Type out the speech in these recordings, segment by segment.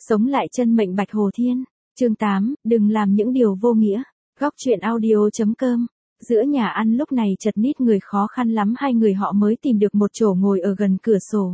Sống lại chân mệnh Bạch Hồ Thiên. Chương 8, đừng làm những điều vô nghĩa. Góc truyện audio.com. Giữa nhà ăn lúc này chật ních người, khó khăn lắm hai người họ mới tìm được một chỗ ngồi ở gần cửa sổ.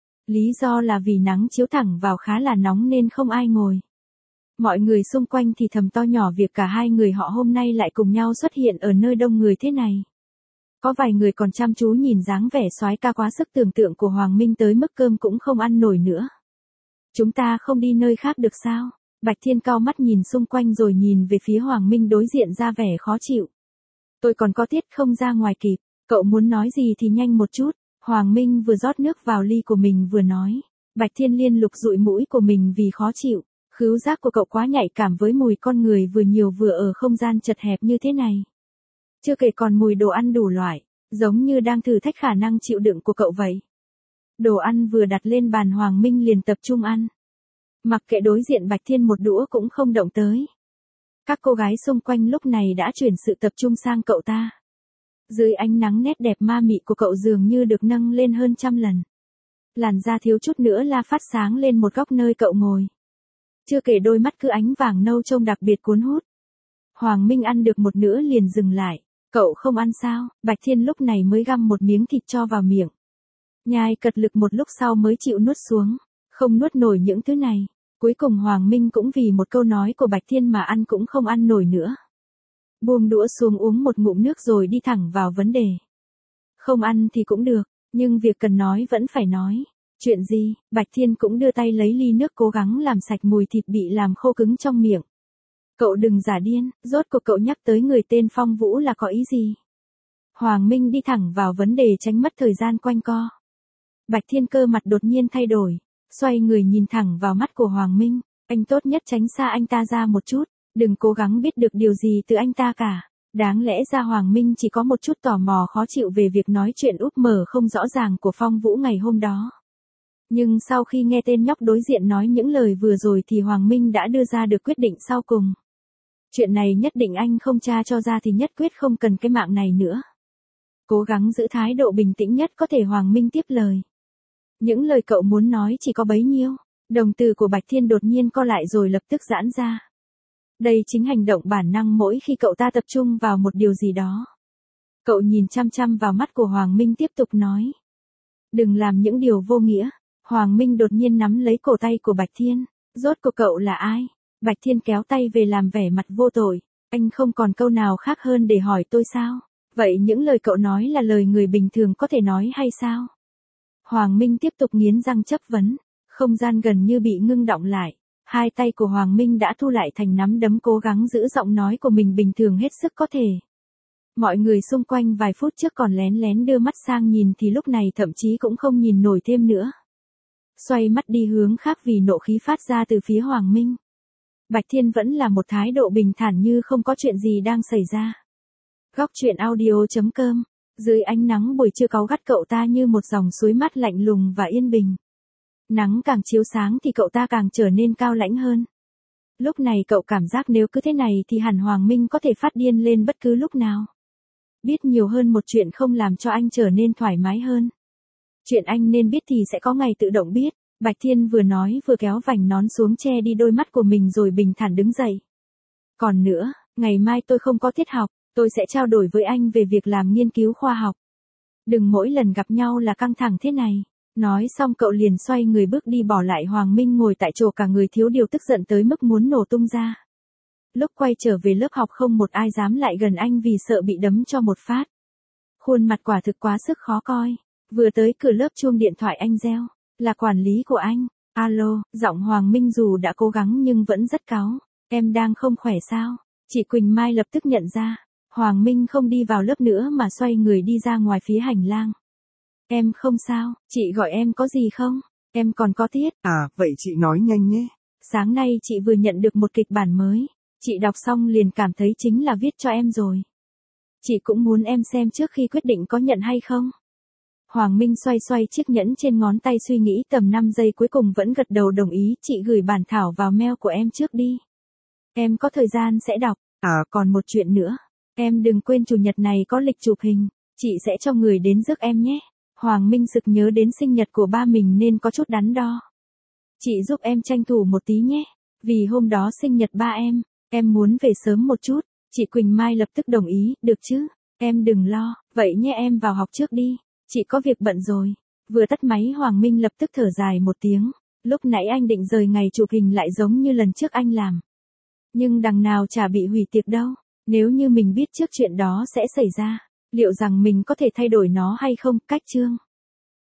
Lý do là vì nắng chiếu thẳng vào khá là nóng nên không ai ngồi. Mọi người xung quanh thì thầm to nhỏ việc cả hai người họ hôm nay lại cùng nhau xuất hiện ở nơi đông người thế này. Có vài người còn chăm chú nhìn dáng vẻ soái ca quá sức tưởng tượng của Hoàng Minh tới mức cơm cũng không ăn nổi nữa. Chúng ta không đi nơi khác được sao? Bạch Thiên cau mắt nhìn xung quanh rồi nhìn về phía Hoàng Minh đối diện ra vẻ khó chịu. Tôi còn có tiết không ra ngoài kịp, cậu muốn nói gì thì nhanh một chút. Hoàng Minh vừa rót nước vào ly của mình vừa nói. Bạch Thiên liên lục dụi mũi của mình vì khó chịu. Khứu giác của cậu quá nhạy cảm với mùi con người vừa nhiều vừa ở không gian chật hẹp như thế này. Chưa kể còn mùi đồ ăn đủ loại, giống như đang thử thách khả năng chịu đựng của cậu vậy. Đồ ăn vừa đặt lên bàn Hoàng Minh liền tập trung ăn. Mặc kệ đối diện Bạch Thiên một đũa cũng không động tới. Các cô gái xung quanh lúc này đã chuyển sự tập trung sang cậu ta. Dưới ánh nắng nét đẹp ma mị của cậu dường như được nâng lên hơn 100 lần. Làn da thiếu chút nữa là phát sáng lên một góc nơi cậu ngồi. Chưa kể đôi mắt cứ ánh vàng nâu trông đặc biệt cuốn hút. Hoàng Minh ăn được một nửa liền dừng lại. Cậu không ăn sao? Bạch Thiên lúc này mới găm một miếng thịt cho vào miệng. Nhai cật lực một lúc sau mới chịu nuốt xuống. Không nuốt nổi những thứ này. Cuối cùng Hoàng Minh cũng vì một câu nói của Bạch Thiên mà ăn cũng không ăn nổi nữa. Buông đũa xuống uống một ngụm nước rồi đi thẳng vào vấn đề. Không ăn thì cũng được, nhưng việc cần nói vẫn phải nói. Chuyện gì? Bạch Thiên cũng đưa tay lấy ly nước cố gắng làm sạch mùi thịt bị làm khô cứng trong miệng. Cậu đừng giả điên, rốt cuộc cậu nhắc tới người tên Phong Vũ là có ý gì? Hoàng Minh đi thẳng vào vấn đề tránh mất thời gian quanh co. Bạch Thiên cơ mặt đột nhiên thay đổi, xoay người nhìn thẳng vào mắt của Hoàng Minh. Anh tốt nhất tránh xa anh ta ra một chút, đừng cố gắng biết được điều gì từ anh ta cả. Đáng lẽ ra Hoàng Minh chỉ có một chút tò mò khó chịu về việc nói chuyện úp mở không rõ ràng của Phong Vũ ngày hôm đó. Nhưng sau khi nghe tên nhóc đối diện nói những lời vừa rồi thì Hoàng Minh đã đưa ra được quyết định sau cùng. Chuyện này nhất định anh không tra cho ra thì nhất quyết không cần cái mạng này nữa. Cố gắng giữ thái độ bình tĩnh nhất có thể Hoàng Minh tiếp lời. Những lời cậu muốn nói chỉ có bấy nhiêu. Đồng tử của Bạch Thiên đột nhiên co lại rồi lập tức giãn ra. Đây chính hành động bản năng mỗi khi cậu ta tập trung vào một điều gì đó. Cậu nhìn chăm chăm vào mắt của Hoàng Minh tiếp tục nói. Đừng làm những điều vô nghĩa. Hoàng Minh đột nhiên nắm lấy cổ tay của Bạch Thiên. Rốt cuộc cậu là ai? Bạch Thiên kéo tay về làm vẻ mặt vô tội. Anh không còn câu nào khác hơn để hỏi tôi sao? Vậy những lời cậu nói là lời người bình thường có thể nói hay sao? Hoàng Minh tiếp tục nghiến răng chất vấn. Không gian gần như bị ngưng đọng lại. Hai tay của Hoàng Minh đã thu lại thành nắm đấm cố gắng giữ giọng nói của mình bình thường hết sức có thể. Mọi người xung quanh vài phút trước còn lén lén đưa mắt sang nhìn thì lúc này thậm chí cũng không nhìn nổi thêm nữa. Xoay mắt đi hướng khác vì nộ khí phát ra từ phía Hoàng Minh. Bạch Thiên vẫn là một thái độ bình thản như không có chuyện gì đang xảy ra. Góc truyện audio.com. Dưới ánh nắng buổi trưa cáu gắt cậu ta như một dòng suối mát lạnh lùng và yên bình. Nắng càng chiếu sáng thì cậu ta càng trở nên cao lãnh hơn. Lúc này cậu cảm giác nếu cứ thế này thì hẳn Hoàng Minh có thể phát điên lên bất cứ lúc nào. Biết nhiều hơn một chuyện không làm cho anh trở nên thoải mái hơn. Chuyện anh nên biết thì sẽ có ngày tự động biết. Bạch Thiên vừa nói vừa kéo vành nón xuống che đi đôi mắt của mình rồi bình thản đứng dậy. Còn nữa, ngày mai tôi không có tiết học, tôi sẽ trao đổi với anh về việc làm nghiên cứu khoa học. Đừng mỗi lần gặp nhau là căng thẳng thế này. Nói xong cậu liền xoay người bước đi bỏ lại Hoàng Minh ngồi tại chỗ cả người thiếu điều tức giận tới mức muốn nổ tung ra. Lúc quay trở về lớp học không một ai dám lại gần anh vì sợ bị đấm cho một phát. Khuôn mặt quả thực quá sức khó coi. Vừa tới cửa lớp chuông điện thoại anh reo. Là quản lý của anh. Alo, giọng Hoàng Minh dù đã cố gắng nhưng vẫn rất cáu. Em đang không khỏe sao? Chị Quỳnh Mai lập tức nhận ra. Hoàng Minh không đi vào lớp nữa mà xoay người đi ra ngoài phía hành lang. Em không sao, chị gọi em có gì không? Em còn có tiết. À, vậy chị nói nhanh nhé. Sáng nay chị vừa nhận được một kịch bản mới. Chị đọc xong liền cảm thấy chính là viết cho em rồi. Chị cũng muốn em xem trước khi quyết định có nhận hay không. Hoàng Minh xoay xoay chiếc nhẫn trên ngón tay suy nghĩ tầm 5 giây cuối cùng vẫn gật đầu đồng ý. Chị gửi bản thảo vào mail của em trước đi. Em có thời gian sẽ đọc. À, còn một chuyện nữa. Em đừng quên chủ nhật này có lịch chụp hình. Chị sẽ cho người đến rước em nhé. Hoàng Minh sực nhớ đến sinh nhật của ba mình nên có chút đắn đo. Chị giúp em tranh thủ một tí nhé. Vì hôm đó sinh nhật ba em muốn về sớm một chút. Chị Quỳnh Mai lập tức đồng ý, được chứ, em đừng lo, vậy nhé em vào học trước đi, chị có việc bận rồi. Vừa tắt máy Hoàng Minh lập tức thở dài một tiếng, lúc nãy anh định rời ngày chụp hình lại giống như lần trước anh làm. Nhưng đằng nào chả bị hủy tiệc đâu, nếu như mình biết trước chuyện đó sẽ xảy ra, liệu rằng mình có thể thay đổi nó hay không, cách chương.